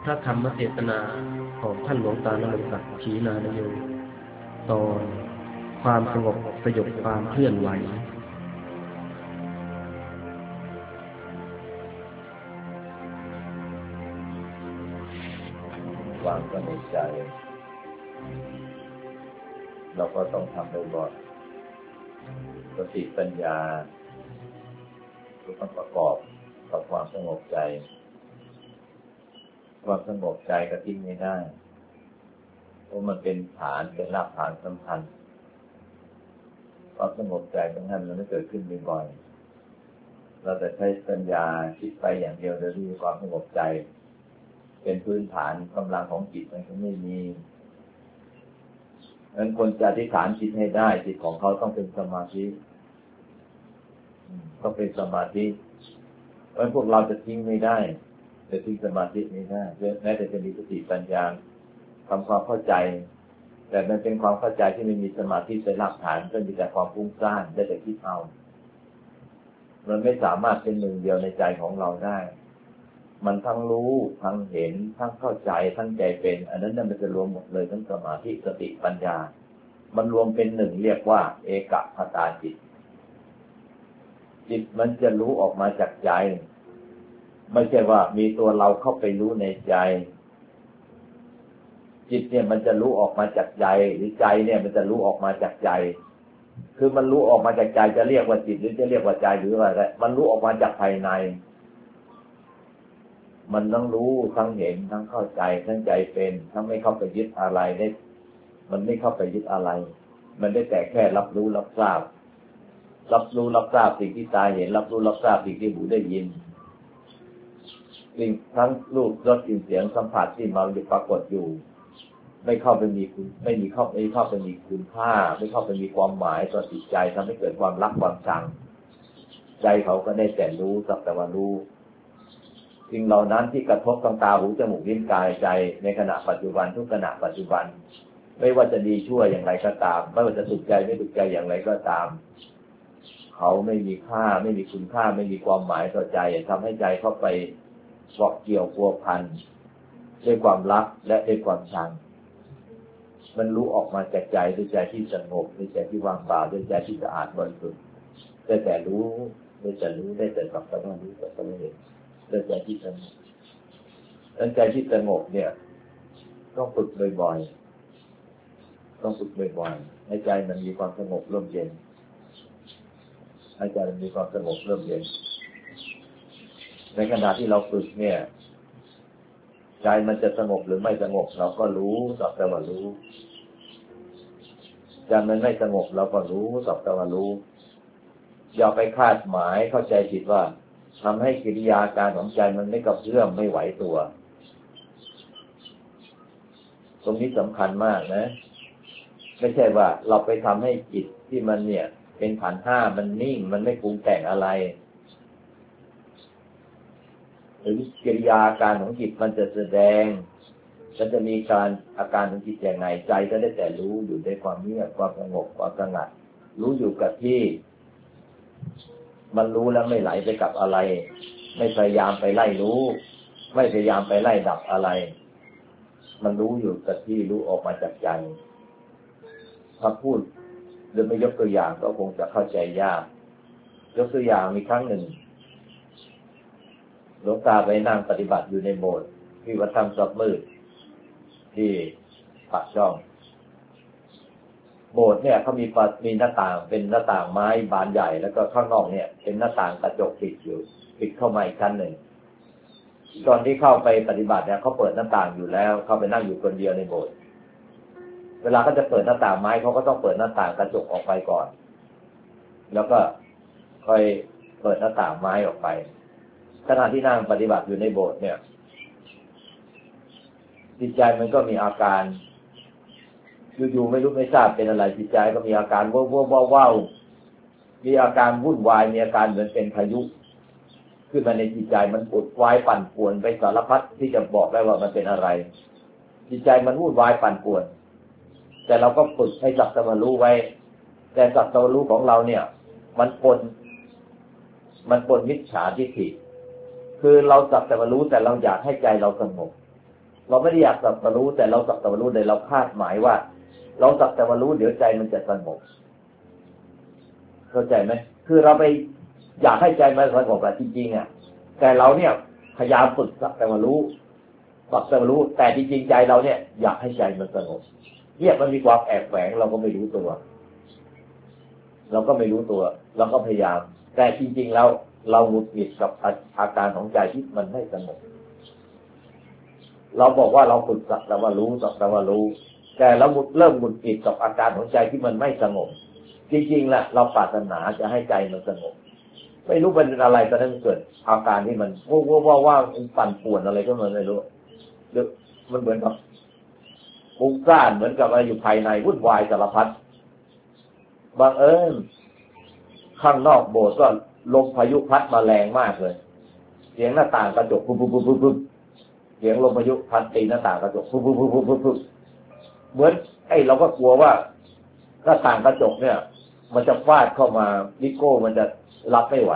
พระธรรมเทศนาของท่านหลวงตานรงค์ศักดิ์ขีณานโยตอนความสงบสยบความเคลื่อนไหวความสงบใจเราก็ต้องทำบ่อยๆสติปัญญาต้องประกอบกับความสงบใจความสงบใจก็ทิ้งไม่ได้เพราะมันเป็นฐานเป็นรากฐานสำคัญความสงบใจตรงนั้นมันไม่เกิดขึ้นบ่อยๆเราแต่ใช้ปัญญาคิดไปอย่างเดียวโดยที่ความสงบใจเป็นพื้นฐานกำลังของจิตมันก็ไม่มีดังนั้นคนจะอธิษฐานจิตให้ได้จิตของเขาต้องเป็นสมาธิต้องเป็นสมาธิเพราะพวกเราจะทิ้งไม่ได้จะทิ้งสมาธิไม่ได้แม้แต่จะมีสติปัญญาทำความเข้าใจแต่มันเป็นความเข้าใจที่ไม่มีสมาธิเป็นรากฐานก็มีแต่ความฟุ้งซ่านได้แต่คิดเอามันไม่สามารถเป็นหนึ่งเดียวในใจของเราได้มันทั้งรู้ทั้งเห็นทั้งเข้าใจทั้งใจเป็นอันนั้นมันจะรวมหมดเลยทั้งสมาธิสติปัญญามันรวมเป็นหนึ่งเรียกว่าเอกคตาจิตจิตมันจะรู้ออกมาจากใจไม่ใช่ว่ามีตัวเราเข้าไปรู้ในใจจิตเนี่ยมันจะรู้ออกมาจากใจหรือใจเนี่ยมันจะรู้ออกมาจากใจคือมันรู้ออกมาจากใจจะเรียกว่าจิตหรือจะเรียกว่าใจหรืออะไรมันรู้ออกมาจากภายในมันต้องรู้ทั้งเห็นทั้งเข้าใจทั้งใจเป็นทั้งไม่เข้าไปยึดอะไรได้มันไม่เข้าไปยึดอะไรมันได้แต่แค่รับรู้รับทราบสิ่งที่ตาเห็นรับรู้รับทราบสิ่งที่หูได้ยินสิ่งทั้งรูปรสกลิ่นเสียงสัมผัสที่มันปรากฏอยู่ไม่เข้าไปมีเข้าไปมีคุณค่าไม่เข้าไปมีความหมายต่อจิตใจทำให้เกิดความรักความชังใจเขาก็ได้แต่รู้สักแต่ว่ารู้สิ่งเหล่านั้นที่กระทบทางตาหูจมูกลิ้นกายใจในขณะปัจจุบันทุกขณะปัจจุบันไม่ว่าจะดีชั่วอย่างไรก็ตามไม่ว่าจะสุขใจไม่สุขใจอย่างไรก็ตามเขาไม่มีค่าไม่มีคุณค่าไม่มีความหมายต่อใจทำให้ใจเข้าไปเกาะเกี่ยวพัวพันด้วยความรักและด้วยความชังมันรู้ออกมาจากใจด้วยใจที่สงบด้วยใจที่ว่างเปล่าด้วยใจที่สะอาดบริสุทธิ์ได้แต่รู้ได้แต่สักแต่ว่ารู้สักแต่ว่าเห็นด้วยใจที่สงบดังใจที่สงบเนี่ยต้องฝึกบ่อยๆให้ใจมันมีความสงบร่มเย็นให้ใจมันมีความสงบร่มเย็นในขณะที่เราฝึกเนี่ยใจมันจะสงบหรือไม่สงบเราก็รู้สักแต่ว่ารู้ใจมันไม่สงบเราก็รู้สักแต่ว่ารู้อย่าไปคาดหมายเข้าใจผิดว่าทำให้กิริยาการของใจมันไม่กระเพื่อมไม่ไหวตัวตรงนี้สำคัญมากนะไม่ใช่ว่าเราไปทำให้จิตที่มันเนี่ยเป็นขันธ์ห้ามันนิ่งมันไม่ปรุงแต่งอะไรหรือกิริยาการของจิตมันจะแสดงจะมีการอาการของจิตยังไงใจก็ได้แต่รู้อยู่ในความเงียบความสงบความสงัดรู้อยู่กับที่มันรู้แล้วไม่ไหลไปกับอะไรไม่พยายามไปไล่รู้ไม่พยายามไปไล่ดับอะไรมันรู้อยู่กับที่รู้ออกมาจากใจถ้าพูดหรือไม่ยกตัวอย่างก็คงจะเข้าใจยากยกตัวอย่างมีครั้งหนึ่งหลวงตาไปนั่งปฏิบัติอยู่ในโบสถ์ที่วัดถ้ำซับมืดที่ปากช่องโบสถ์เนี่ยเขามีหน้าต่างเป็นหน้าต่างไม้บานใหญ่แล้วก็ข้างนอกเนี่ยเป็นหน้าต่างกระจกปิดอยู่ปิดเข้ามาอีกชั้นหนึ่งตอนที่เข้าไปปฏิบัติเนี่ยเขาเปิดหน้าต่างอยู่แล้วเข้าไปนั่งอยู่คนเดียวในโบสถ์เวลาเขาจะเปิดหน้าต่างไม้เขาก็ต้องเปิดหน้าต่างกระจกออกไปก่อนแล้วก็ค่อยเปิดหน้าต่างไม้ออกไปขณะที่นั่งปฏิบัติอยู่ในโบสถ์เนี่ยจิตใจมันก็มีอาการอยู่ๆไม่รู้ไม่ทราบเป็นอะไรจิตใจก็มีอาการว้าวมีอาการวุ่นวายมีอาการเหมือนเป็นพายุขึ้นมาในจิตใจมันปวดวายปั่นป่วนไปสารพัดที่จะบอกได้ว่ามันเป็นอะไรจิตใจมันวุ่นวายปั่นป่วนแต่เราก็ฝึกให้สักแต่ว่ารู้ไว้แต่สักแต่ว่ารู้ของเราเนี่ยมันปนมิจฉาทิฏฐิคือเราสักแต่ว่ารู้แต่เราอยากให้ใจเราสงบเราไม่ได้อยากสักแต่รู้แต่เราสักแต่รู้เลยเราคาดหมายว่าเราสักแต่รู้เดี๋ยวใจมันจะสงบเข้าใจไหมคือเราไปอยากให้ใจมันสงบแต่จริงๆอ่ะแต่เราเนี่ยพยายามฝึกสักแต่รู้สักแต่รู้แต่จริงๆใจเราเนี่ยอยากให้ใจมันสงบเนี่ยมันมีความแอบแฝงเราก็ไม่รู้ตัวเราก็พยายามแต่จริงๆแล้วเราหงุดหงิดกับอาการของใจที่มันไม่สงบเราบอกว่าเราฝึกสักแต่ว่ารู้สักแต่ว่ารู้แต่เราเริ่มหงุดหงิดกับอาการของใจที่มันไม่สงบจริงๆแหละเราปรารถนาจะให้ใจมันสงบไม่รู้เป็นอะไรตอนนั้นเกิดอาการที่มันว่าปั่นป่วนอะไรก็ไม่รู้หรือมันเหมือนกับฟุ้งซ่านเหมือนกับอะไรอยู่ภายในวุ่นวายสารพัดบังเอิญข้างนอกโบสถ์ก็ลมพายุพัดมาแรงมากเลยเสียงหน้าต่างกระจกปุ๊บปุ๊บปุ๊บปุ๊บเสียงลมพายุพัดตีหน้าต่างกระจกปุ๊บปุ๊บปุ๊บปุ๊บปุ๊บเหมือนเราก็กลัวว่าหน้าต่างกระจกเนี่ยมันจะฟาดเข้ามานิโก้มันจะรับไม่ไหว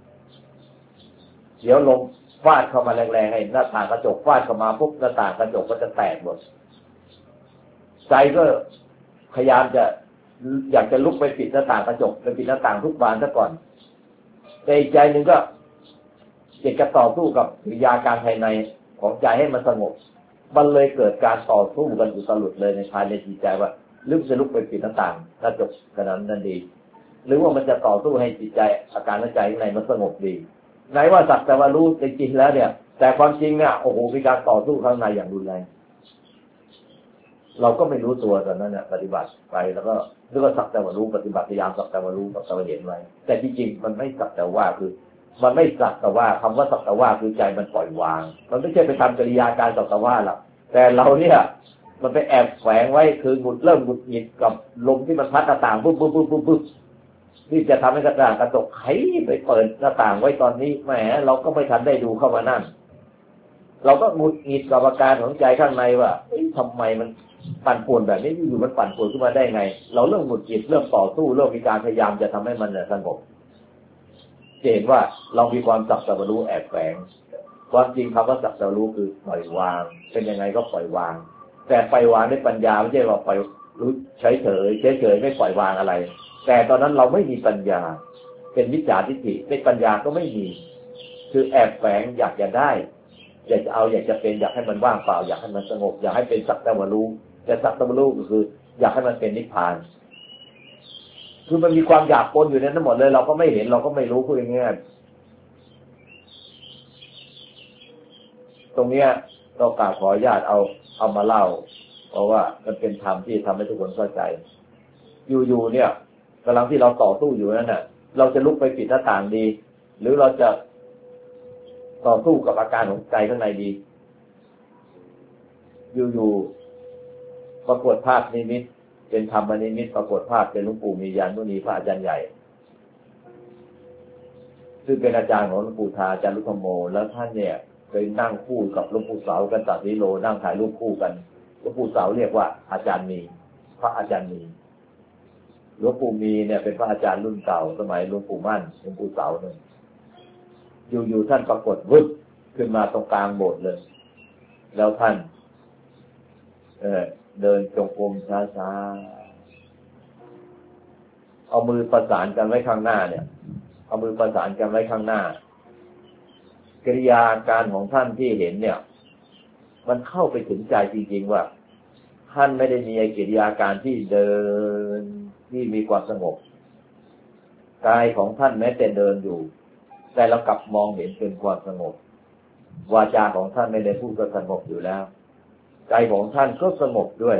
เดี๋ยวลมฟาดเข้ามาแรงๆให้หน้าต่างกระจกฟาดเข้ามาปุ๊บหน้าต่างกระจกก็จะแตกหมดใจก็พยายามจะอยากจะลุกไปปิดหน้าต่างกระจกไปปิดหน้าต่างทุกบานซะก่อนแต่อีกใจหนึ่งก็จะต่อสู้กับกิริยาการภายในของใจให้มันสงบมันเลยเกิดการต่อสู้กันอุตลุดเลยในภายในจิตใจว่าลึกจะลุกไปปิดหน้าต่างกระจกขนาดนั้นดีหรือว่ามันจะต่อสู้ให้จิตใจอาการในใจข้างในมันสงบดีไหนว่าสักแต่ว่ารู้จริงๆแล้วเนี่ยแต่ความจริงเนี่ยโอ้โหมีการต่อสู้ข้างในอย่างรุนแรงเราก็ไม่รู้ตัวตอนนั้นเนี่ยปฏิบัติไปแล้วก็นึกว่าสักแต่ว่ารู้ปฏิบัติพยายามสักแต่ว่ารู้สักแต่ว่าเห็นไว้แต่จริงๆมันไม่สักแต่ว่าคือมันไม่สักแต่ว่าคำว่าสักแต่ว่าคือใจมันปล่อยวางมันไม่ใช่ไปทำกิริยาการสักแต่ว่าหรอกแต่เราเนี่ยมันไปแอบแฝงไว้คือเริ่มหงุดหงิดกับลมที่มันพัดหน้าต่างปุ๊บปุ๊บปุ๊บปุ๊บปุ๊บที่จะทำให้หน้าต่างกระจกไขไปเปิดหน้าต่างไว้ตอนนี้แหมเราก็ไม่ทันได้ดูเข้ามานั่นเราก็หงุดหงิดกับอาการของใจข้างในว่าทำไมมันปั่นป่วนแบบนี้อยู่มันปั่นป่วนขึ้นมาได้ไงเราเริ่มหงุดหงิดเริ่มต่อสู้เริ่มมีการพยายามจะทำให้มันสงบเห็นว่าเรามีความสักแต่ว่ารู้แอบแฝงความจริงคำว่าสักแต่รู้คือปล่อยวางเป็นยังไงก็ปล่อยวางแต่ปล่อยวางด้วยปัญญาไม่ใช่ว่าปล่อยรู้เฉยไม่ปล่อยวางอะไรแต่ตอนนั้นเราไม่มีปัญญาเป็นมิจฉาทิฏฐิเป็นปัญญาก็ไม่มีคือแอบแฝงอยากจะได้อยากจะเอาอยากจะเป็นอยากให้มันว่างเปล่าอยากให้มันสงบอยากให้เป็นสักแต่ว่ารู้แต่สักแต่ว่ารู้ก็คืออยากให้มันเป็นนิพพานคือมันมีความอยากปนอยู่ในนั้นหมดเลยเราก็ไม่เห็นเราก็ไม่รู้พูดง่ายๆตรงเนี้ยเรากราบขออนุญาตเอามาเล่าเพราะว่ามันเป็นธรรมที่ทำให้ทุกคนเข้าใจอยู่ๆเนี่ยกำลังที่เราต่อสู้อยู่นั่นน่ะเราจะลุกไปปิดหน้าต่างดีหรือเราจะต่อสู้กับอาการของใจข้างในดีอยู่ๆปรากฏภาพนิมิตเป็นธรรมนิมิตปรากฏภาพเป็นหลวงปู่มียานมุนีพระอาจารย์ใหญ่ซึ่งเป็นอาจารย์ของหลวงปู่ทาอาจารย์ลุธโมแล้วท่านเนี่ยเคยนั่งคู่กับหลวงปู่เสากันตัดวิโลนั่งถ่ายรูปคู่กันหลวงปู่เสาเรียกว่าอาจารย์มีพระอาจารย์มีหลวงปู่มีเนี่ยเป็นพระอาจารย์รุ่นเก่าสมัยหลวงปู่มั่นหลวงปู่เสาเนี่ยอยู่ท่านปรากฏวึบขึ้นมาตรงกลางโบสถ์เลยแล้วท่านเดินจงกรมช้าๆเอามือประสานกันไว้ข้างหน้าเนี่ยเอามือประสานกันไว้ข้างหน้ากิริยาการของท่านที่เห็นเนี่ยมันเข้าไปถึงใจจริงๆว่าท่านไม่ได้มีกิริยาการที่เดินที่มีความสงบกายของท่านแม้แต่เดินอยู่แต่เรากลับมองเห็นเป็นความสงบวาจาของท่านไม่ได้พูดก็สงบอยู่แล้วใจของท่านก็สงบด้วย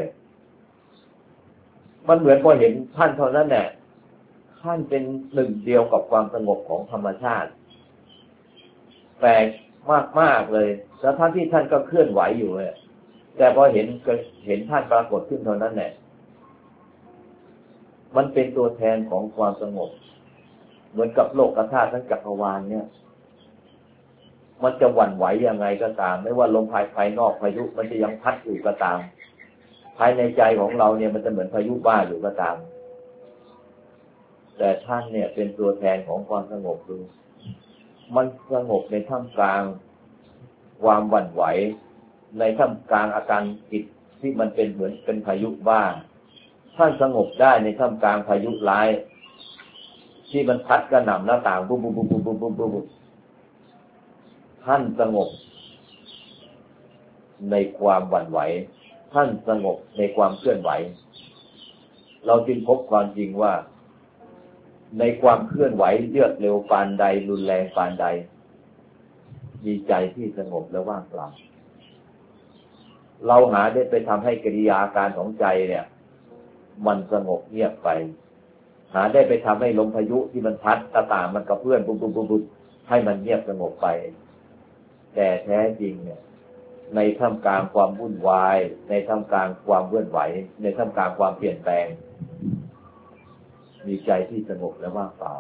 มันเหมือนพอเห็นท่านเท่านั้นแหละท่านเป็นหนึ่งเดียวกับความสงบของธรรมชาติแปลกมากๆเลยแล้วท่านที่ท่านก็เคลื่อนไหวอยู่เลยแต่พอเห็นท่านปรากฏขึ้นเท่านั้นแหละมันเป็นตัวแทนของความสงบเหมือนกับโลกธาตุทั้งจักรวาลเนี่ยมันจะหวั่นไหวยังไงก็ตามไม่ว่าลมภายนอกพายุมันจะยังพัดอยู่ก็ตามภายในใจของเราเนี่ยมันจะเหมือนพายุบ้าอยู่ก็ตามแต่ท่านเนี่ยเป็นตัวแทนของความสงบดูมันสงบในท่ามกลางความหวั่นไหวในท่ามกลางอาการจิตที่มันเป็นเหมือนเป็นพายุบ้างท่านสงบได้ในท่ามกลางพายุร้ายที่มันพัดกระหน่ำหน้าต่างปุ๊บปุ๊บปุ๊บปุ๊บปุ๊บปุ๊บท่านสงบในความหวั่นไหวท่านสงบในความเคลื่อนไหวเราจึงพบความจริงว่าในความเคลื่อนไหวเลือดเร็วปานใดรุนแรงปานใดมีใจที่สงบและว่างเปล่าเราหาได้ไปทำให้กิริยาการของใจเนี่ยมันสงบเงียบไปหาได้ไปทำให้ลมพายุที่มันพัดตะต่างมันกระเพื่อนปุ๊บปุ๊บปุ๊บปุ๊บให้มันเงียบสงบไปแต่แท้จริงเนี่ยในท่ามกลางความวุ่นวายในท่ามกลางความเคลื่อนไหวในท่ามกลางความเปลี่ยนแปลงมีใจที่สงบและว่างเปล่า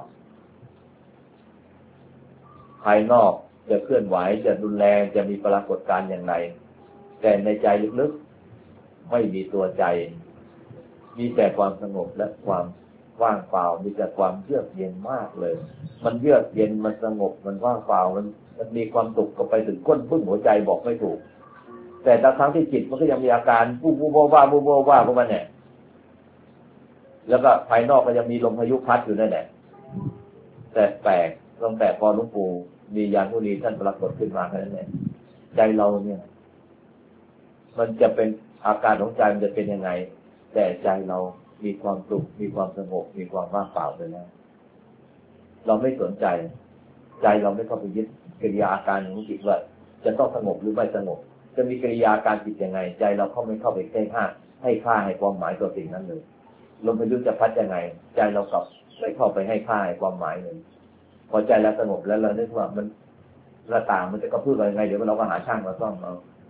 ภายนอกจะเคลื่อนไหวจะรุนแรงจะมีปรากฏการณ์อย่างไรแต่ในใจลึกๆไม่มีตัวใจมีแต่ความสงบและความว่างเปล่ามีแต่ความเยือกเย็นมากเลยมันเยือกเย็นมันสงบมันว่างเปล่ามันมีความสุขก็ไปถึงก้นบึ้งหัวใจบอกไม่ถูกแต่บางครั้งที่จิตมันก็ยังมีอาการวูบวูบว่าวูบว่าพวกมันเนี่ยแล้วก็ภายนอกก็ยังมีลมพายุพัดอยู่นั่นแหละแต่แปลกตั้งแต่พอหลวงปู่มีญาณผู้นี้ท่านปรากฏขึ้นมาแค่นั้นเองใจเราเนี่ยมันจะเป็นอาการของใจมันจะเป็นยังไงแต่ใจเรามีความสุขมีความสงบมีความว่างเปล่าไปแล้วเราไม่สนใจใจเราไม่เข้าไปยึดกิริยาอาการของจิตว่าจะต้องสงบหรือไม่สงบจะมีกิริยาการจิตยังไงใจเราไม่เข้าไปใกล้ให้ค่าให้ความหมายต่อสิ่งนั้นเลยลมพายุจะพัดยังไงใจเรากลับไม่เข้าไปให้ค่าให้ความหมายเลยพอใจเราสงบแล้วเราคิดว่ามันหน้าต่างมันจะกระเพื่อมยังไงเดี๋ยวเราก็หาช่างมาซ่อมเอา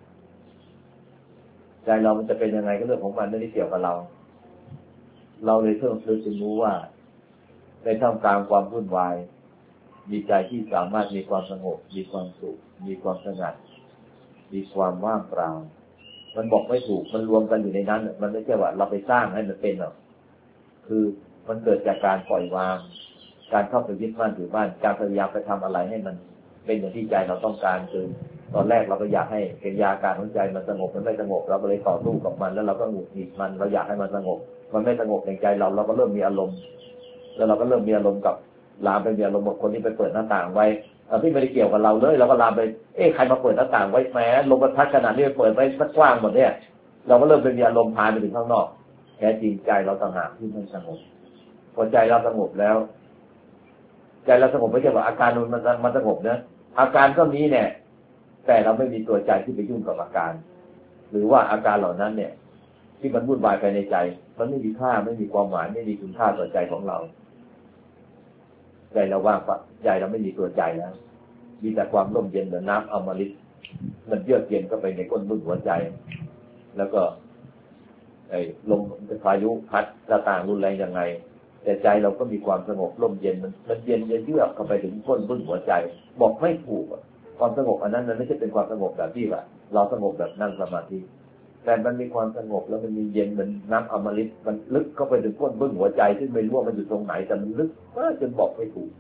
ใจเรามันจะเป็นยังไงก็เรื่องของมันไม่ได้เกี่ยวกับเราเลยจึงรู้ว่าในท่ามกลางความวุ่นวายมีใจที่สามารถมีความสงบมีความสุขมีความสงัดมีความว่างเปล่ามันบอกไม่ถูกมันรวมกันอยู่ในนั้นมันไม่ใช่ว่าเราไปสร้างให้มันเป็นหรอกคือมันเกิดจากการปล่อยวางการเข้าไปยึดมั่นถือมั่นการพยายามไปทำอะไรให้มันเป็นอย่างที่ใจเราต้องการคือตอนแรกเราก็อยากให้กิริยาการของใจมันสงบมันไม่สงบเราก็เลยต่อสู้กับมันแล้วเราก็หงุดหงิดมันเราอยากให้มันสงบมันไม่สงบในใจเราก็เริ่มมีอารมณ์แล้วเราก็เริ่มมีอารมณ์กับลามไปมีอารมณ์กับคนที่ไปเปิดหน้าต่างไว้ที่ไม่ได้เกี่ยวกับเราเลยเราก็ลามไปใครมาเปิดหน้าต่างไว้แม้ลมพัดขนาดนี้ไปเปิดไว้สักกว้างหมดเนี่ยเราก็เริ่มไปมีอารมณ์พาไปถึงข้างนอกแท้จริงใจเราต่างหากที่ไม่สงบพอใจเราสงบแล้วใจเราสงบไม่ใช่ว่าอาการมันสงบนะอาการก็มีเนี่ยแต่เราไม่มีตัวใจที่ไปยุ่งกับอาการหรือว่าอาการเหล่านั้นเนี่ยที่มันวุ่นวายภายในใจมันไม่มีค่าไม่มีความหมายไม่มีคุณค่าต่อใจของเราใจเราว่างปะใจเราไม่มีตัวใจแล้วมีแต่ความร่มเย็นเหมือนน้ำอมฤตมันเยือกเย็นเข้าไปในก้นบึ้งหัวใจแล้วก็ลมพายุพัดต่างรุนแรงยังไงแต่ใจเราก็มีความสงบร่มเย็นมันเย็นเยือกเข้าไปถึงก้นบึ้งหัวใจบอกไม่ถูกความสงบอันนั้นมันไม่ใช่เป็นความสงบแบบที่ว่าเราสงบแบบนั่งสมาธิแต่มันมีความสงบแล้วมันมีเย็นเหมือนน้ำอมฤตมันลึกเข้าไปถึงก้นบึ้งหัวใจซึ่งไม่รู้ว่ามันอยู่ตรงไหนแต่มันลึกมากจนบอกไม่ถูก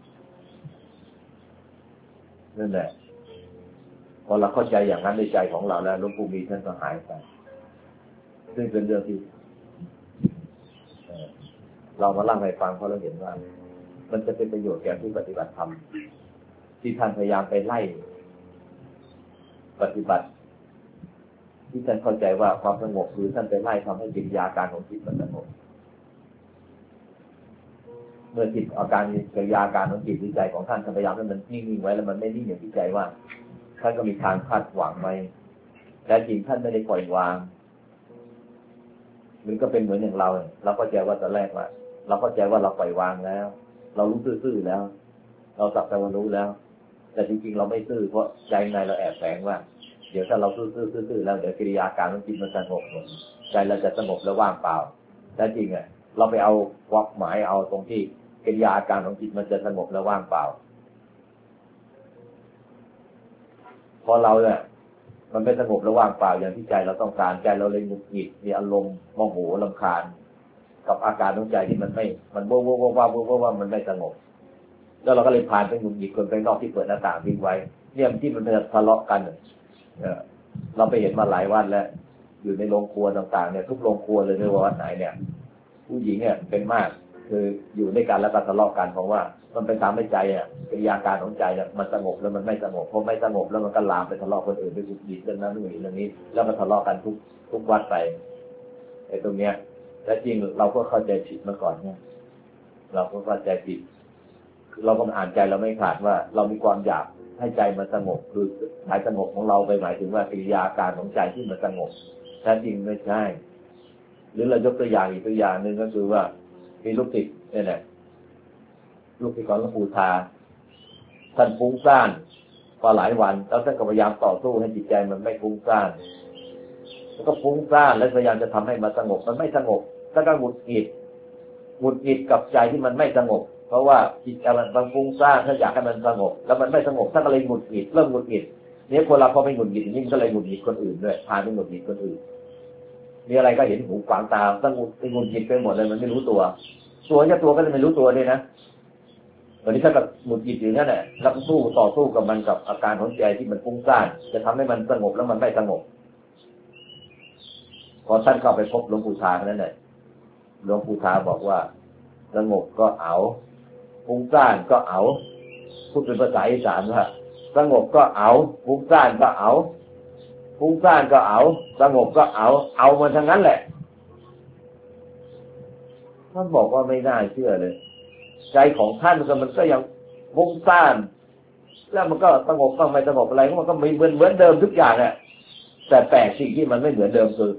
นั่นแหละพอเราเข้าใจอย่างนั้นในใจของเราแล้วหลวงปู่มีท่านก็หายไปซึ่งเป็นเรื่องที่เรามาเล่าให้ฟังเพราะเราเห็นว่ามันจะเป็นประโยชน์แก่ผู้ปฏิบัติธรรมที่ท่านพยายามไปไล่ปฏิบัติที่ท่านเข้าใจว่าความสงบคือท่านไปไล่ทำให้กิริยาการของจิตมันสงบเมื่อจิตอาการกิริยาการของจิตใจของท่านพยายามให้มันนิ่งๆไว้แล้วมันไม่นิ่งอย่างที่ใจว่าท่านก็มีทางคาดหวังไว้แต่จริงท่านไม่ได้ปล่อยวางมันก็เป็นเหมือนอย่างเราเข้าใจว่าตอนแรกว่าเราเข้าใจว่าเราปล่อยวางแล้วเรารู้ซื่อๆแล้วเราสักแต่ว่ารู้แล้วแต่จริงๆเราไม่ซื่อเพราะใจในเราแอบแฝงว่าเดี๋ยวถ้าเราซื่อแล้วเดี๋ยวกิริยาการของจิตมันสงบหมดใจเราจะสงบแล้วว่างเปล่าแต่จริงเราไปเอาวักหมายเอาตรงที่กิริยาการของจิตมันจะสงบแล้วว่างเปล่าพอเราเนี่ยมันไม่สงบแล้วว่างเปล่าอย่างที่ใจเราต้องการใจเราเลยหงุดหงิดมีอารมณ์โมโหรำคาญกับอาการของใจที่มันว่ามันไม่สงบแล้วเราก็เลยผ่านไปหงุดหงิดคนไปนอกที่เปิดหน้าต่างวิ่งไว้เนี่ยที่มันทะเลาะกันเราไปเห็นมาหลายวัดแล้วอยู่ในโรงครัวต่างๆเนี่ยทุกโรงครัวเลยไม่ว่าวัดไหนเนี่ยผู้หญิงเนี่ยเป็นมากคืออยู่ด้วยกันแล้วก็ทะเลาะกันเพราะว่ามันไปทำให้ใจกิริยาการของใจเนี่ยมันสงบแล้วมันไม่สงบพอไม่สงบแล้วมันก็ลามไปทะเลาะคนอื่นไปขุดดิบเรื่องนั้นเรื่องนี้แล้วก็ทะเลาะกันทุกวัดไปไอ้ตรงเนี้ยและจริงเราก็เข้าใจผิดมาก่อนเนี่ยเราก็เข้าใจผิดเราก็อ่านใจเราไม่ขาดว่าเรามีความอยากให้ใจมันสงบคือหมายสงบของเราไปหมายถึงว่ากิริยาการของใจที่มันสงบแท้จริงไม่ใช่หรือเรายกตัวอย่างอีกตัวอย่างหนึ่งก็คือว่ามีลูกศิษย์เนี่ยแหละลูกศิษย์ของหลวงปู่ทาท่านฟุ้งซ่านพอหลายวันแล้วท่านก็พยายามต่อสู้ให้จิตใจมันไม่ฟุ้งซ่านแล้วก็ฟุ้งซ่านแล้วพยายามจะทำให้มันสงบมันไม่สงบแล้วก็หงุดหงิดกับใจที่มันไม่สงบเพราะว่าจิตใจมันฟุ้งซ่านถ้าอยากให้มันสงบแล้วมันไม่สงบท่านก็เลยหงุดหงิดเริ่มหงุดหงิดเนี่ยคนเราพอไม่หงุดหงิดนี่มันก็เลยหงุดหงิดคนอื่นด้วยพาไปหงุดหงิดคนอื่นมีอะไรก็เห็นหูขวางตาตั้งหงุดหงิดไปหมดเลยมันไม่รู้ตัวก็จะไม่รู้ตัวเลยนะวันนี้ถ้ากับหงุดหงิดอยู่นั่นแหละแล้วต่อสู้กับมันกับอาการของใจที่มันฟุ้งซ่านจะทำให้มันสงบแล้วมันไม่สงบพอท่านเข้าไปพบหลวงปู่ทานั่นแหละหลวงปู่ทาบอกว่าสงบก็เอาฟุ้งซ่านก็เอาพูดเป็นภาษาอีสานว่าสงบก็เอาฟุ้งซ่านก็เอาฟุ้งซ่านก็เอาสงบก็เอามันทั้งนั้นแหละท่านบอกว่าไม่น่าเชื่อเลยใจของท่านมันก็ยังฟุ้งซ่านแล้วมันก็สงบบ้างไม่สงบอะไรมันก็เหมือนเดิมทุกอย่างแหละแต่แปลกสิ่งที่มันไม่เหมือนเดิมคือ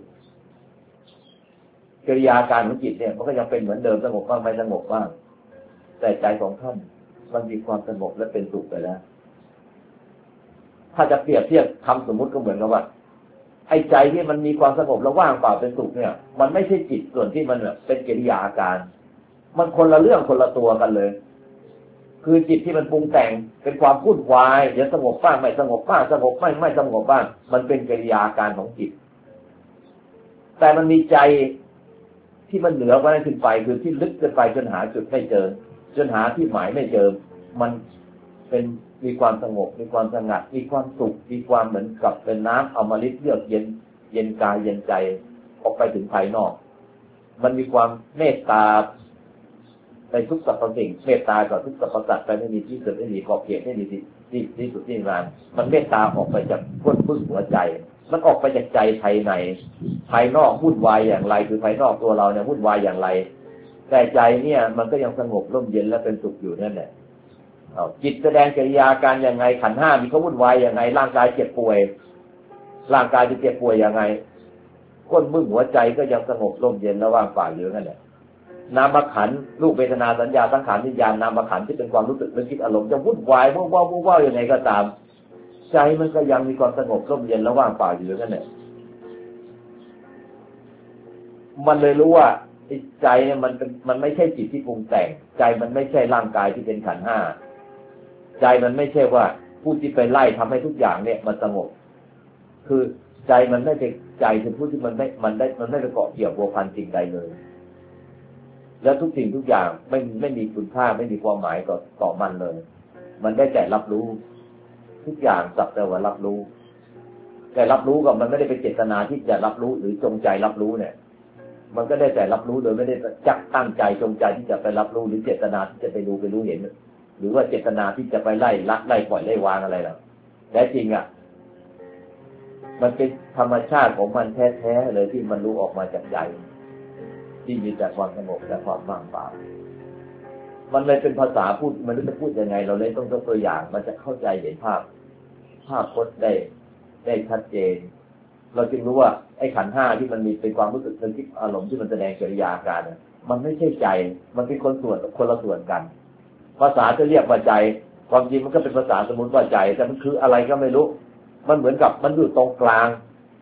กิริยาการของจิตเนี่ยมันก็ยังเป็นเหมือนเดิมสงบบ้างไม่สงบบ้างแต่ใจของท่านมันมีความสงบและเป็นสุขไปแล้วถ้าจะเปรียบเทียบคำสมมุติก็เหมือนกับว่าไอ้ใจที่มันมีความสงบและว่างเปล่าเป็นสุขเนี่ยมันไม่ใช่จิตส่วนที่มันเป็นกิริยาอาการมันคนละเรื่องคนละตัวกันเลยคือจิตที่มันปรุงแต่งเป็นความวุ่นวายเดี๋ยวสงบบ้างไม่สงบบ้างสงบไม่สงบบ้างมันเป็นกิริยาอาการของจิตแต่มันมีใจที่มันเหนือกว่านั้นขึ้นไปคือที่ลึกขึ้นไปจนหาจุดไม่เจอจนหาที่หมายไม่เจอมันเป็นมีความสงบมีความสงัดมีความสุขมีความเหมือนกับเป็นน้ำอมฤตเยือกเย็นกายเย็นใจออกไปถึงภายนอกมันมีความเมตตาในทุกสรรพสิ่งเมตตากับทุกสรรพสัตว์ไปไม่มีที่สุดไม่มีขอบเขตไม่มีที่สุดที่นิรันดร์มันเมตตาออกไปจากก้นพึ่งหัวใจมันออกไปจากใจภายในภายนอกวุ่นวายอย่างไรคือภายนอกตัวเราเนี่ยวุ่นวายอย่างไรแต่ใจเนี่ยมันก็ยังสงบร่มเย็นและเป็นสุขอยู่นั่นแหละจิตแสดงกิริยาการยังไงขันธ์ห้ามีเขาวุ่นวายยังไงร่างกายเจ็บป่วยร่างกายจะเจ็บป่วยยังไงก้นบึ้งหัวใจก็ยังสงบร่มเย็นและว่างเปล่าอยู่นั่นแหละนามขันธ์รูปเวทนาสัญญาสังขารวิญญาณนามขันธ์ที่เป็นความรู้สึกนึกคิดอารมณ์จะวุ่นวายว้าวยังไงก็ตามใจมันก็ยังมีความสงบร่มเย็นและว่างเปล่าอยู่นั่นแหละมันเลยรู้ว่าใจเนี่ยมันไม่ใช่จิตที่ปรุงแต่งใจมันไม่ใช่ร่างกายที่เป็นขันธ์ห้าใจมันไม่ใช่ว่าผู้ที่ไปไล่ทำให้ทุกอย่างเนี่ยมันสงบคือใจมันไม่ใช่ใจคือผู้ที่มันไม่ไปเกาะเกี่ยวพัวพันสิ่งใดเลยแล้วทุกสิ่งทุกอย่างไม่มีคุณค่าไม่มีความหมายต่อมันเลยมันได้แต่รับรู้ทุกอย่างสักแต่ว่ารับรู้แต่รับรู้กับมันไม่ได้ไปเจตนาที่จะรับรู้หรือจงใจรับรู้เนี่ยมันก็ได้แต่รับรู้โดยไม่ได้จักตั้งใจจงใจที่จะไปรับรู้หรือเจตนาที่จะไปรู้เห็นหรือว่าเจตนาที่จะไปไล่ละไล่ปล่อยไล่วางอะไรแล้วแต่จริงมันเป็นธรรมชาติของมันแท้ๆเลยที่มันรู้ออกมาจากใจที่มีแต่ความสงบและความว่างเปล่ามันเลยเป็นภาษาพูดมันจะพูดยังไงเราเลยต้องยกตัวอย่างมันจะเข้าใจเห็นภาพพจน์ได้ชัดเจนเราจึงรู้ว่าไอ้ขันธ์ห้าที่มันมีเป็นความรู้สึกนึกคิดอารมณ์ที่มันแสดงกิริยาอาการมันไม่ใช่ใจมันเป็นคนละส่วนกันภาษาจะเรียกว่าใจความจริงมันก็เป็นภาษาสมมุติว่าใจแต่มันคืออะไรก็ไม่รู้มันเหมือนกับมันอยู่ตรงกลาง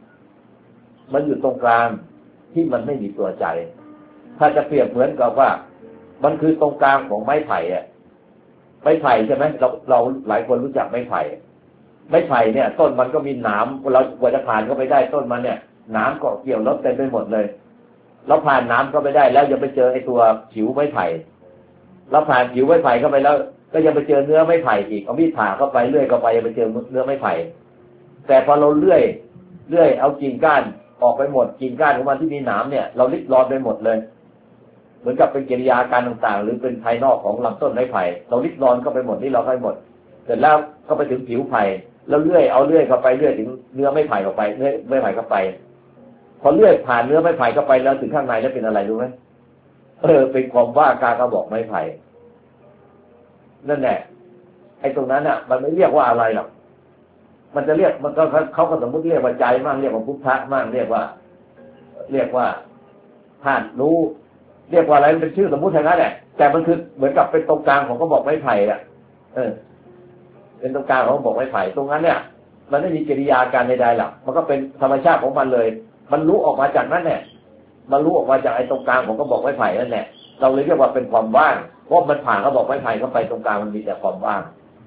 ที่มันไม่มีตัวใจถ้าจะเปรียบเหมือนกับว่ามันคือตรงกลางของไม้ไผ่ไม้ไผ่ใช่ไหมเราหลายคนรู้จักไม้ไผ่เนี่ยต้นมันก็มีหนามเรากว่าจะผ่านก็ไปได้ต้นมันเนี่ยหนามเกาะเกี่ยวรถเต็มไปหมดเลยเราผ่านหนามก็ไปได้แล้วยังไปเจอไอ้ตัวผิวไม้ไผ่เราผ่านผิวไม้ไผ่เข้าไปแล้วก็ยังไปเจอเนื้อไม้ไผ่อีกเอามีดผ่าเข้าไปเลื่อยเข้าไปยังไปเจอเนื้อไม้ไผ่แต่พอเราเลื่อยเลื่อยเอากิ่งก้านออกไปหมดกิ่งก้านของมันที่มีหนามเนี่ยเราลิดรอนไปหมดเลยเหมือนกับเป็นกิริยาการต่างๆหรือเป็นภายนอกของลำต้นไม้ไผ่เราลิดรอนเข้าไปหมดนี่เราเข้าไปหมดเสร็จแล้วก็ไปถึงผิวไผ่แล้วเลื่อยเอาเลื่อยเข้าไปเลื่อยถึงเนื้อไม้ไผ่ออกไปเนื้อไม้ไผ่เข้าไปพอเลื่อยผ่านเนื้อไม้ไผ่เข้าไปแล้วถึงข้างในแล้วเป็นอะไรรู้ไหมเป็นความว่ากากระบอกไม้ไผ่นั่นแหละไอ้ตรงนั้นอ่ะมันไม่เรียกว่าอะไรหรอกมันจะเรียกมันก็เขาก็สมมติเรียกว่าใจมั่งเรียกว่าพุทธะมั่งเรียกว่าธาตุรู้เรียกว่าอะไรมันเป็นชื่อสมมุติทั้งนั้นแหละแต่มันคือเหมือนกับเป็นตรงกลางของกระบอกไม้ไผ่อ่ะเป็นตรงกลางของกระบอกไม้ไผ่ตรงนั้นเนี่ยมันไม่มีกิริยาการใดๆหรอกมันก็เป็นธรรมชาติของมันเลยมันรู้ออกมาจากนั้นเนี่ยมันรู้ออกมาจากไอ้ตรงกลางของกระบอกไม้ไผ่นั่นแหละเราเลยเรียกว่าเป็นความว่างเพราะมันผ่านกระบอกไม้ไผ่เข้าไปตรงกลางมันมีแต่ความว่าง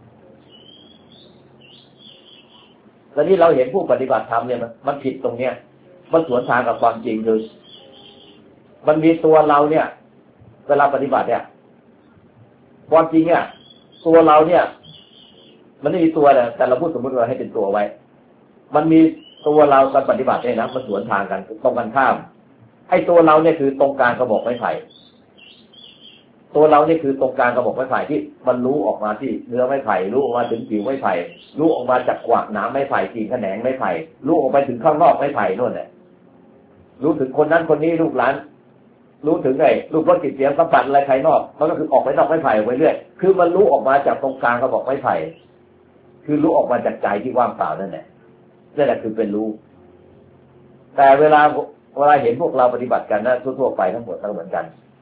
แล้วนี่เราเห็นผู้ปฏิบัติธรรมเนี่ยมันผิดตรงเนี้ยมันสวนทางกับความจริงคือมันมีตัวเราเนี่ยเวลาปฏิบัติเนี่ยความจริงเนี่ยตัวเราเนี่ยมันไม่มีตัวเลยแต่เราพูดสมมติว่าให้เป็นตัวไว้มันมีตัวเราการปฏิบัติเนี่ยนะมันสวนทางกันตรงกันข้ามไอ้ตัวเราเนี่ยคือตรงกลางกระบอกไม้ไผ่ตัวเราเนี่ยคือตรงกลางกระบอกไม้ไผ่ที่มันรู้ออกมาที่เนื้อไม้ไผ่รู้ออกมาถึงผิวไม้ไผ่รู้ออกมาจากกวากหนามไม้ไผ่กิ่งแขนงไม้ไผ่รู้ออกไปถึงข้างนอกไม้ไผ่นู่นแหละรู้ถึงคนนั้นคนนี้ลูกหลานรู้ถึงไงรูปรสกลิ่นเสียงสัมผัสอะไรภายนอกมันก็คือออกไปนอกไม้ไผ่ไปเรื่อยคือมันรู้ออกมาจากตรงกลางกระบอกไม้ไผ่คือรู้ออกมาจากใจที่ว่างเปล่านั่นแหละนั่นแหละคือเป็นรู้แต่เวลาเห็นพวกเราปฏิบัติกันนะทั่วๆไปทั้งหมดทั้งเหมือนกัน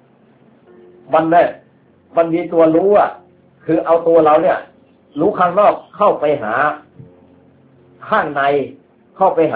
มันมีตัวรู้อ่ะคือเอาตัวเราเนี่ยรู้ข้างนอกเข้าไปหาข้างในเข้าไป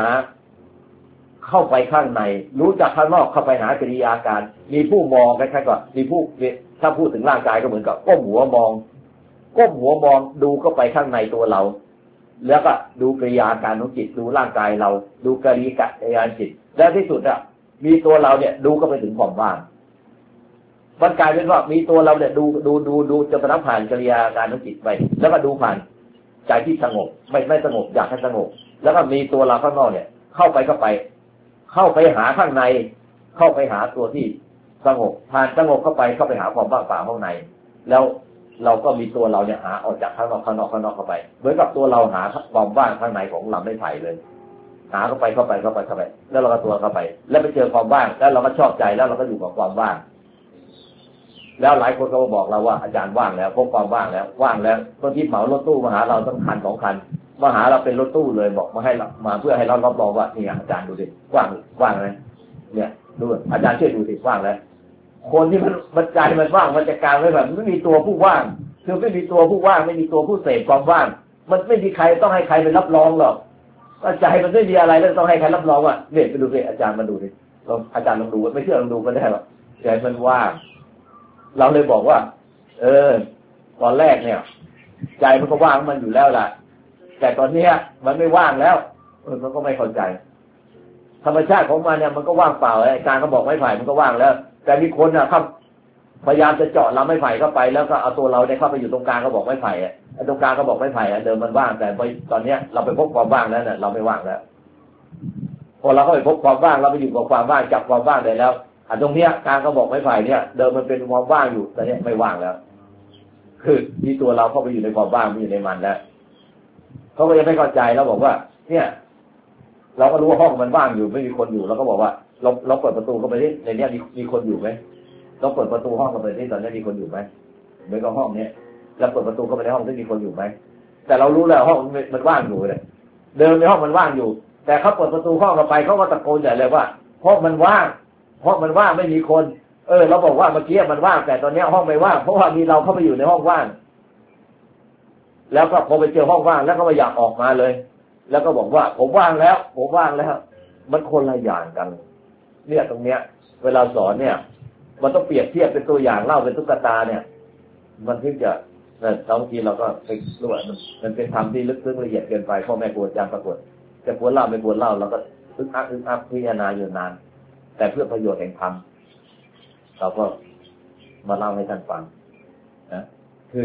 ข้างในรู้จากข้างนอกเข้าไปหากิริยาการมีผู้มองคล้ายๆกับมีผู้ถ้าพูดถึงร่างกายก็เหมือนกับก้มหัวมองดูเข้าไปข้างในตัวเราแล้วก็ดูกิริยาการของจิตดูร่างกายเราดูกิริยาจิตและที่สุดอ่ะมีตัวเราเนี่ยดูก็ไปถึงความว่างมันกลายเป็นว่ามีตัวเราเนี่ยดูจนกระทั่งผ่านกิริยาการของจิตไปแล้วก็ดูผ่านใจที่สงบไม่สงบอยากให้สงบแล้วก็มีตัวเราข้างนอกเนี่ยเข้าไปหาข้างในเข้าไปหาตัวที่สงบผ่านสงบเข้าไปหาความว่างเปล่าข้างในแล้วเราก็มีตัวเราเนี่ยหาออกจากข้างนอกเข้าไปเหมือนกับตัวเราหาความว่างข้างในของลำไม้ไผ่เลยหาเข้าไปแล้วเราก็ตัวเข้าไปแล้วไปเจอความว่างแล้วเราก็ชอบใจแล้วเราก็อยู่กับความว่างแล้วหลายคนก็บอกเราว่าอาจารย์ว่างแล้วพบความว่างแล้วบางทีเหมารถตู้มาหาเราตั้งคัน2 คันมาหาเราเป็นรถตู้เลยบอกมาเพื่อให้เรารับรองว่านี่อาจารย์ดูดิว่างเลยเนี่ยดูอาจารย์ช่วยดูสิว่างแล้วคนที่มันใจมันว่างมันจะกลายเป็นแบบไม่มีตัวผู้ว่างคือไม่มีตัวผู้ว่างไม่มีตัวผู้เสพความว่างมันไม่มีใครต้องให้ใครไปรับรองหรอกใจมันไม่มีอะไรแล้วต้องให้ใครรับรองว่าเนี่ยไปดูสิอาจารย์มาดูดิอาจารย์ลองดูไม่เชื่อลองดูก็ได้หรอกใจมันว่างเราเลยบอกว่าตอนแรกเนี่ยใจมันก็ว่างมันอยู่แล้วล่ะแต่ตอนนี้มันไม่ว่างแล้วมันก็ไม่เข้าใจธรรมชาติของมันเนี่ยมันก็ว่างเปล่าไอ้การก็บอกไม้ไผ่มันก็ว่างแล้วแต่มีคนครับพยายามจะเจาะลำไม้ไผ่เข้าไปแล้วก็เอาตัวเราได้เข้าไปอยู่ตรงกลางก็บอกไม้ไผ่ไอ้ตรงกลางก็บอกไม้ไผ่เดิมมันว่างแต่ตอนนี้เราไปพบความว่างแล้วเนี่ยเราไม่ว่างแล้วพอเราเข้าไปพบความว่างเราไปอยู่กับความว่างจับความว่างได้แล้วตรงเนี้ยการก็บอกไม้ไผ่เนี่ยเดิมมันเป็นความว่างอยู่แต่เนี้ยไม่ว่างแล้วคือมีตัวเราเข้าไปอยู่ในความว่างอยู่ในมันแล้วเขาก็ยังไม่เข้าใจแล้วบอกว่าเนี่ยเราก็รู้ว่าห้องมันว่างอยู่ไม่มีคนอยู่เราก็บอกว่าเราเปิดประตูเข้าไปที่ในนี้มีคนอยู่ไหมเราเปิดประตูห้องเข้าไปที่ตอนนี้มีคนอยู่ไหมเหมือนกับห้องนี้แล้วเปิดประตูเข้าไปในห้องที่มีคนอยู่ไหมแต่เรารู้แล้วห้องมันว่างอยู่เลยเดิมในห้องมันว่างอยู่แต่เขาเปิดประตูห้องเข้าไปเขาก็ตะโกนใหญ่เลยว่าห้องมันว่างไม่มีคนเราบอกว่าเมื่อกี้มันว่างแต่ตอนนี้ห้องไม่ว่างเพราะว่ามีเราเข้าไปอยู่ในห้องว่างแล้วก็พอไปเจอห้องว่างแล้วก็ไม่อยากออกมาเลยแล้วก็บอกว่าผมว่างแล้วมันคนละอย่างกันเนี่ยตรงเนี้ยเวลาสอนเนี่ยมันต้องเปรียบเทียบเป็นตัวอย่างเล่าเป็นตุ๊กตาเนี่ยมันถึงจะบางทีเราก็ไปรู้ว่ามันเป็นธรรมที่ลึกซึ้งละเอียดเกินไปพ่อแม่ครูอาจารย์ปรากฏจะควรเล่าไม่ควรเล่าเราก็อึกอักพิจารณาอยู่นานแต่เพื่อประโยชน์แห่งธรรมเราก็มาเล่าให้ท่านฟังนะคือ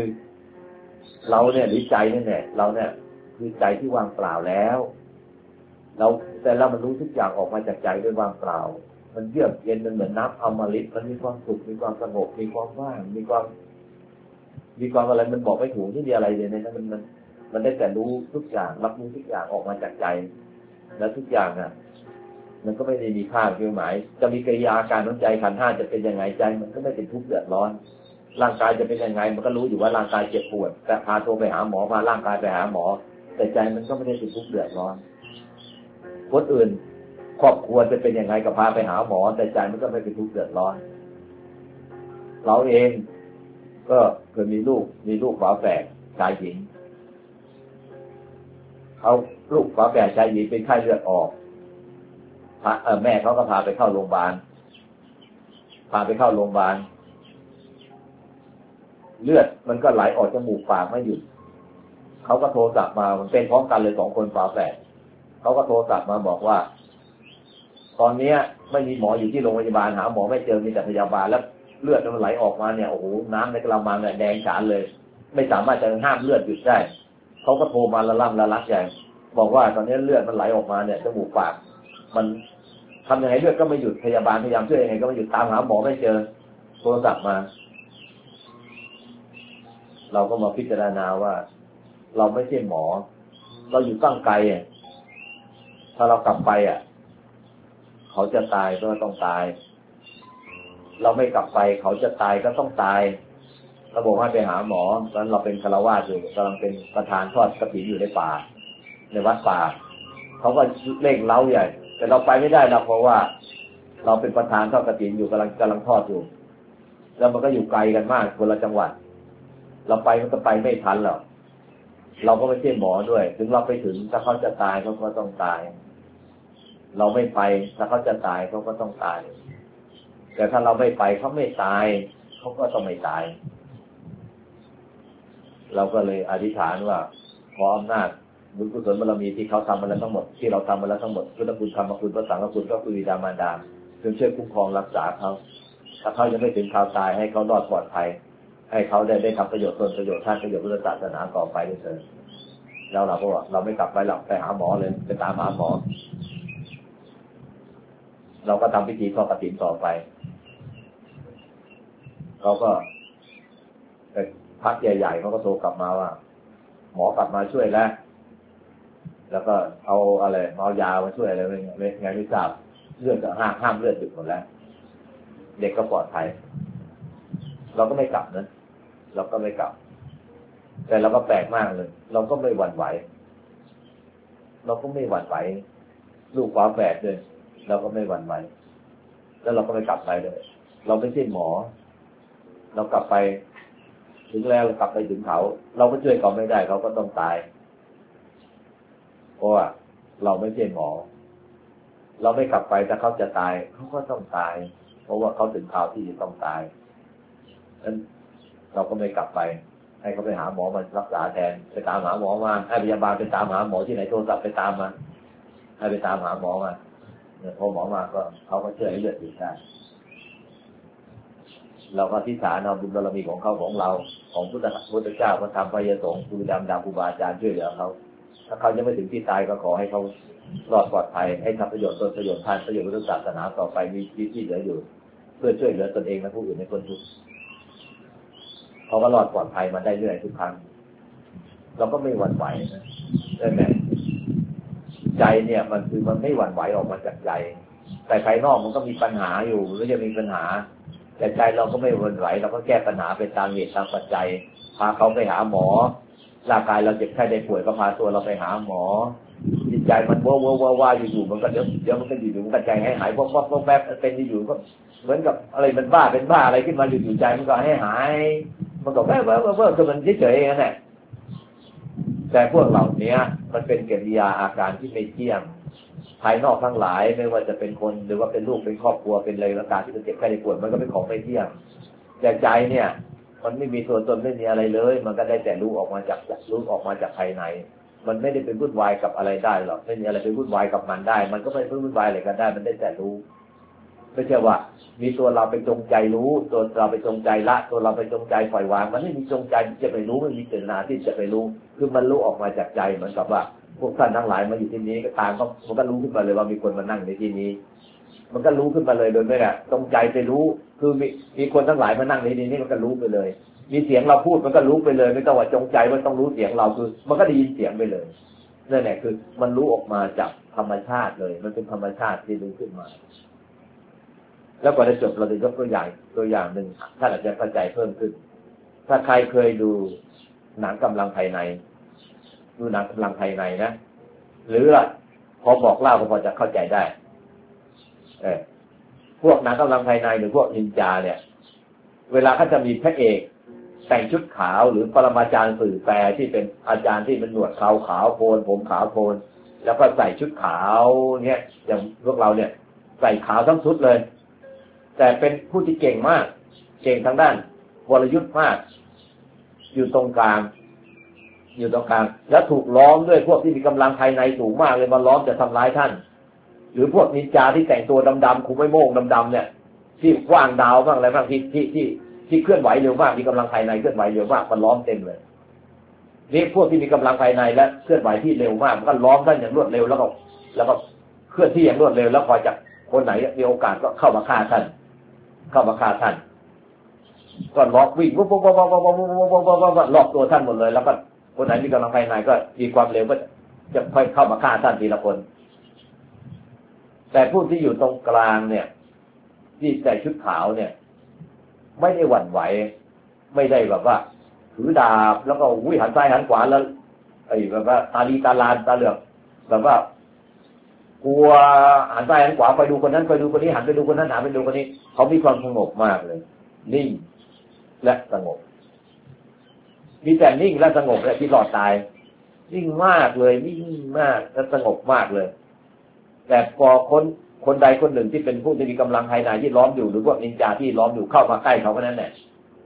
เราเนี่ยหรือใจนี่แหละเราเนี่ยคือใจที่ว่างเปล่าแล้วเราแต่เรามันรู้ทุกอย่างออกมาจากใจด้วยว่างเปล่ามันเยือกเย็นมันเหมือนน้ำอมฤตมันมีความสุขมีความสงบมีความว่างมีความอะไรมันบอกไม่ถูกที่มีอะไรเลยนะมันได้แต่รู้ทุกอย่างรับรู้ทุกอย่างออกมาจากใจแล้วทุกอย่างน่ะมันก็ไม่ได้มีค่าเพียงหมายจะมีกิริยาอาการของใจขันธ์ห้าจะเป็นยังไงใจมันก็ไม่เป็นทุกข์เดือดร้อนร่างกายจะเป็นยังไงมันก็รู้อยู่ว่าร่างกายเจ็บปวดแต่พาตัวไปหาหมอพาร่างกายไปหาหมอแต่ใจมันก็ไม่ได้เป็นทุกข์เดือดร้อนคนอื่นครอบครัวจะเป็นยังไงก็พาไปหาหมอแต่ใจมันก็ไม่เป็นทุกข์เดือดร้อนเราเองก็เคยมีลูกฝาแฝดชายหญิงเขาลูกฝาแฝดชายหญิงเป็นไข้เลือดออกแม่เขาก็พาไปเข้าโรงพยาบาลเลือดมันก็ไหลออกจมูกปากไม่หยุดเขาก็โทรศัพท์มามันเป็นพร้อมกันเลย2 คนฝาแฝดเขาก็โทรศัพท์มาบอกว่าตอนนี้ไม่มีหมออยู่ที่โรงพยาบาลหาหมอไม่เจอมีแต่พยาบาลแล้วเลือดมันไหลออกมาเนี่ยโอ้โหน้ำในกระมังเนี่ยแดงฉานเลยไม่สามารถจะห้ามเลือดหยุดได้เขาก็โทรมาละล่ำละลักใหญ่บอกว่าตอนนี้เลือดมันไหลออกมาเนี่ยจมูกปากมันทำยังไงเลือดก็ไม่หยุดพยาบาลพยายามช่วยยังไงก็ไม่หยุดตามหาหมอไม่เจอโทรศัพท์มาเราก็มาพิจารณาว่าเราไม่ใช่หมอเราอยู่ตั้งไกลถ้าเรากลับไปเขาจะตายก็ต้องตายเราไม่กลับไปเขาจะตายก็ต้องตายเราบอกให้ไปหาหมอตอนนั้นเราเป็นฆราวาสอยู่กำลังเป็นประธานทอดกฐินอยู่ในป่าในวัดป่าเขาก็เร่งเร้าใหญ่แต่เราไปไม่ได้นะเพราะว่าเราเป็นประธานทอดกฐินอยู่กำลังทอดอยู่แล้วมันก็อยู่ไกลกันมากคนละจังหวัดเราไปมันก็ไปไม่ทันหรอกเราก็ไม่ใช่หมอด้วยถึงเราไปถึงถ้าเขาจะตายเขาก็ต้องตายเราไม่ไปถ้าเขาจะตายเขาก็ต้องตายแต่ถ้าเราไม่ไปเขาไม่ตายเขาก็ต้องไม่ตายเราก็เลยอธิษฐานว่าขออำนาจบุญกุศลบารมีที่เขาทำมาแล้วทั้งหมดที่เราทำมาแล้วทั้งหมดพุทธคุณธรรมคุณพระสังฆคุณก็คือบิดามารดาจงช่วยคุ้มครองรักษาเขาถ้าเขายังไม่ถึงข่าวตายให้เขารอดปลอดภัยให้เขาได้ทำประโยชน์ตนประโยชน์ท่านประโยชน์พุทธศาสนาต่อไปด้วยเถิดแล้วเราก็ว่าเราไม่กลับไปหรอกไปหาหมอเลยไปตามหาหมอเราก็ทำพิธีทอดกฐินต่อไปเขาก็พักใหญ่ๆเขาก็โทรกลับมาว่าหมอกลับมาช่วยแล้วก็เอาอะไรเอายามาช่วยอะไรไงไม่ทราบเลือดก็ห้ามเลือดหยุดหมดแล้วเด็กก็ปลอดภัยเราก็ไม่กลับนะเราก็ไม่กลับแต่เราก็แปลกมากเลยเราก็ไม่หวั่นไหวลูกฝาแฝดเลยเราก็ไม่หวั่นไหวแล้วเราก็ไม่กลับไปเลยเราไม่ใช่หมอเรากลับไปถึงแล้วเรากลับไปถึงเขาเราก็ช่วยเขาไม่ได้เขาก็ต้องตายเพราะว่าเราไม่ใช่หมอเราไม่กลับไปถ้าเขาจะตายเขาก็ต้องตายเพราะว่าเขาถึงคราวที่จะต้องตายนั้นเราก็ไม่กลับไปให้เขาไปหาหมอมารักษาแทนไปตามหาหมอมาให้พยาบาลไปตามหาหมอที่ไหนโทรศัพท์ไปตามมาให้ไปตามหาหมอมาพอหมอมาก็เขาก็ช่วยให้เลือดหยุดได้เราก็ที่ฐานเอาบุญบารมีของเขาของเราของพุทธเจ้าพระธรรมพระสงฆ์ครูดำครูบาอาจารย์ช่วยเหลือเขาถ้าเขายังไม่ถึงที่ตายก็ขอให้เขารอดปลอดภัยให้ทำประโยชน์ตนประโยชน์ท่านประโยชน์พุทธศาสนาต่อไปมีชีวิตที่เหลืออยู่เพื่อช่วยเหลือตนเองและผู้อื่นในคนทุกข์เขาก็รอดปลอดภัยมาได้เรื่อยทุกครั้งเราก็ไม่หวั่นไหวนะใช่ไหมใจเนี่ยมันไม่หวั่นไหวออกมาจากใจแต่ภายนอกมันก็มีปัญหาอยู่หรือจะมีปัญหาแต่ใจเราก็ไม่หวั่นไหวเราก็แก้ปัญหาไปตามเหตุตามปัจจัยพาเขาไปหาหมอร่างกายเราเจ็บไข้ได้ป่วยก็พาตัวเราไปหาหมอจิตใจมันว่าอยู่มันก็เดี๋ยวมันก็อยู่มันก็ใจให้หายพวกแป๊บเป็นอยู่ก็เหมือนกับอะไรมันบ้าเป็นบ้าอะไรขึ้นมาอยู่ใจมันก็ให้หายมันก็แป๊บคือมันเฉยๆนั่นแหละแต่พวกเหล่านี้มันเป็นกิริยาอาการที่ไม่เที่ยงภายนอกทั้งหลายไม่ว่าจะเป็นคนหรือว่าเป็นลูกเป็นครอบครัวเป็นอะไรต่างๆที่มันเจ็บไข้ได้ป่วยมันก็เป็นของไม่เที่ยงแต่ใจเนี่ยมันไม่มีตัวตนไม่มีอะไรเลยมันก็ได้แต่รู้ออกมาจากภายในมันไม่ได้เป็นวุ่นวายกับอะไรได้หรอกไม่มีอะไรไปวุ่นวายกับมันได้มันก็ไม่วุ่นวายอะไรกันได้มันได้แต่รู้ไม่ใช่ว่ามีตัวเราไปจงใจรู้ตัวเราไปจงใจละตัวเราไปจงใจปล่อยวางมันไม่มีจงใจที่จะไปรู้ไม่มีเจตนาที่จะไปรู้คือมันรู้ออกมาจากใจเหมือนกับว่าพวกท่านทั้งหลายมาอยู่ที่นี้ก็ต่างก็มันก็รู้ขึ้นมาเลยว่ามีคนมานั่งในที่นี้มันก็รู้ขึ้นมาเลยโดยไม่ได้ตรงใจไปรู้คือมีคนทั้งหลายมานั่งในที่นี้มันก็รู้ไปเลยมีเสียงเราพูดมันก็รู้ไปเลยไม่ต้องว่าจงใจว่าต้องรู้เสียงเราคือมันก็ได้ยินเสียงไปเลยนั่นแหละคือมันรู้ออกมาจากธรรมชาติเลยมันเป็นธรรมชาติที่รู้ขึ้นมาแล้วก่อนจะจบเราจะยกตัวอย่างหนึ่งท่านอาจจะเข้าใจเพิ่มขึ้นถ้าใครเคยดูหนังกำลังภายในดูหนังกำลังภายในนะหรือพอบอกเล่าก็พอจะเข้าใจได้พวกหนังกำลังภายในหรือพวกนินจาเนี่ยเวลาเขาจะมีพระเอกแต่งชุดขาวหรือปรมาจารย์สื่อแปลที่เป็นอาจารย์ที่เป็นหนวดขาวขาวโพนผมขาวโพนแล้วก็ใส่ชุดขาวเนี่ยอย่างพวกเราเนี่ยใส่ขาวทั้งชุดเลยแต่เป็นผู้ที่เก่งมากเก่งทางด้านวรยุทธ์มากอยู่ตรงกลางแล้วถูกล้อมด้วยพวกที่มีกำลังภายในสูงมากเลยมาล้อมจะทำร้ายท่านหรือพวกนินจาที่แต่งตัวดำๆคุมไม่โม่งดำๆเนี่ยที่กว้างดาวบ้างอะไรบ้างที่เคลื่อนไหวเร็วมากมีกำลังภายในเคลื่อนไหวเร็วมากมันล้อมเต็มเลยนี่พวกที่มีกำลังภายในและเคลื่อนไหวที่เร็วมากมันก็ล้อมท่านอย่างรวดเร็วแล้วก็เคลื่อนที่อย่างรวดเร็วแล้วคอยจะคนไหนมีโอกาสก็เข้ามาฆ่าท่านก็ล็อกวิ่งปุ๊บล็อกตัวท่านหมดเลยแล้วก็คนไหนมีกำลังภายในก็มีความเร็วก็จะค่อยเข้ามาฆ่าท่านทีละคนแต่ผู้ที่อยู่ตรงกลางเนี่ยที่ใส่ชุดขาวเนี่ยไม่ได้หวั่นไหวไม่ได้แบบว่าถือดาบแล้วก็หันซ้ายหันขวาแล้วแบบว่าตาลีตาลานตาเหลือกแบบว่ากลัวหันซ้ายหันขวาไปดูคนนั้นไปดูคนนี้หันไปดูคนนั้นหันไปดูคนนี้เขามีความสงบมากเลยนิ่งและสงบมีแต่นิ่งและสงบและที่รอดตายนิ่งมากเลยนิ่งมากและสงบมากเลยแต่พอคนใดคนหนึ่งที่เป็นผู้ที่มีกำลังภายในที่ล้อมอยู่หรือพวกนินจาที่ล้อมอยู่เข้ามาใกล้เขาก็นั้นแหละ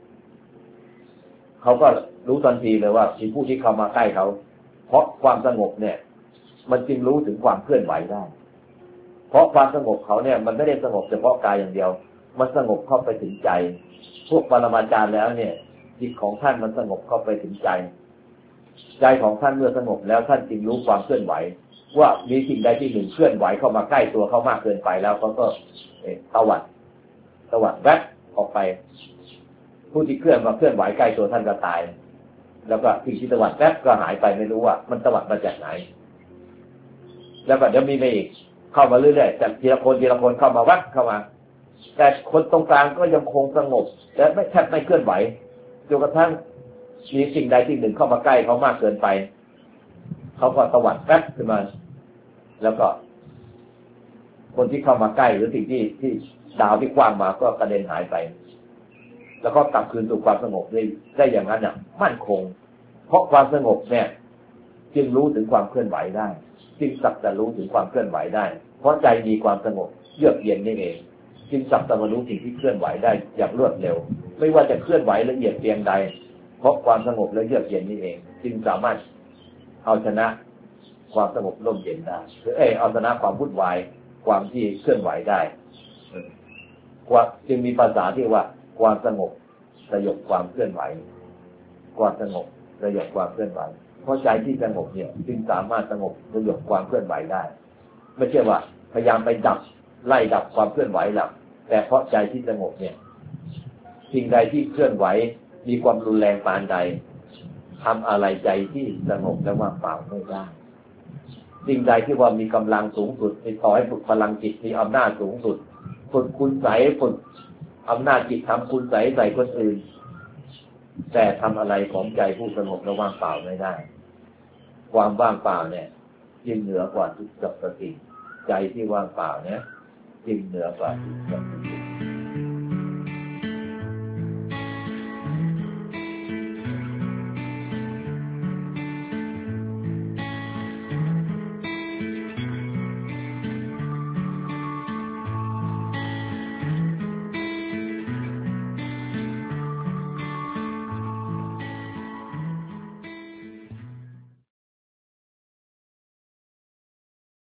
เขาก็รู้ทันทีเลยว่ามีผู้ที่เข้ามาใกล้เขาเพราะความสงบเนี่ยมันจึงรู้ถึงความเคลื่อนไหวได้เพราะความสงบเขาเนี่ยมันไม่ได้สงบเฉพาะกายอย่างเดียวมันสงบเข้าไปถึงใจพวกปรมาจารย์แล้วเนี่ยจิตของท่านมันสงบเข้าไปถึงใจของท่านเมื่อสงบแล้วท่านจึงรู้ความเคลื่อนไหวว่ามีสิ่งใดที่หนึ่งเคลื่อนไหวเข้ามาใกล้ตัวเขามากเกินไปแล้วเขาก็ตวัดแวบออกไปผู้ที่เคลื่อนไหวใกล้ตัวท่านก็ตายแล้วก็สิ่งที่ตวัดแวบก็หายไปไม่รู้ว่ามันตวัดมาจากไหนแล้วก็เดี๋ยวมีมาอีกเข้ามาเรื่อยๆจากทีละคนเข้ามาวัดเข้ามาแต่คนตรงกลางก็ยังคงสงบแต่แทบไม่เคลื่อนไหวจนกระทั่งมีสิ่งใดสิ่งหนึ่งเข้ามาใกล้เขามากเกินไปเขาก็ตวัดแป๊บขึ้นมาแล้วก็คนที่เข้ามาใกล้หรือสิ่งที่ดาวที่กว้างมาก็กระเด็นหายไปแล้วก็กลับคืนสู่ความสงบได้อย่างนั้นน่ะมั่นคงเพราะความสงบเนี่ยจึงรู้ถึงความเคลื่อนไหวได้จึงสักแต่รู้ถึงความเคลื่อนไหวได้เพราะใจมีความสงบเยือกเย็นนี่เองจึงสักแต่รู้สิ่งที่เคลื่อนไหวได้อย่างรวดเร็วไม่ว่าจะเคลื่อนไหวละเอียดเพียงใดเพราะความสงบและเยือกเย็นนี่เองจึงสามารถเอาชนะความสงบร่มเย็นได้หรือเอาชนะความวุ่นวายความที่เคลื่อนไหวได้จึงมีภาษาที่ว่าความสงบสยบความเคลื่อนไหวความสงบสยบความเคลื่อนไหวเพราะใจที่สงบเนี่ยจึงสามารถสงบสยบความเคลื่อนไหวได้ไม่ใช่ว่าพยายามไปไล่ดับความเคลื่อนไหวหรอกแต่เพราะใจที่สงบเนี่ยสิ่งใดที่เคลื่อนไหวมีความรุนแรงปานใดทำอะไรใจที่สงบและว่างเปล่าไม่ได้สิ่งใดที่ว่ามีกำลังสูงสุดต่อให้ฝึกพลังจิตมีอำนาจสูงสุดฝึกคุณใสฝึกอำนาจจิตทำคุณใส่คนอื่นแต่ทำอะไรของใจผู้สงบและว่างเปล่าไม่ได้ความว่างเปล่าเนี่ยยิ่งเหนือกว่าทุกสรรพสิ่งใจที่ว่างเปล่าเนี่ยยิ่งเหนือกว่าทุกสรรพสิ่ง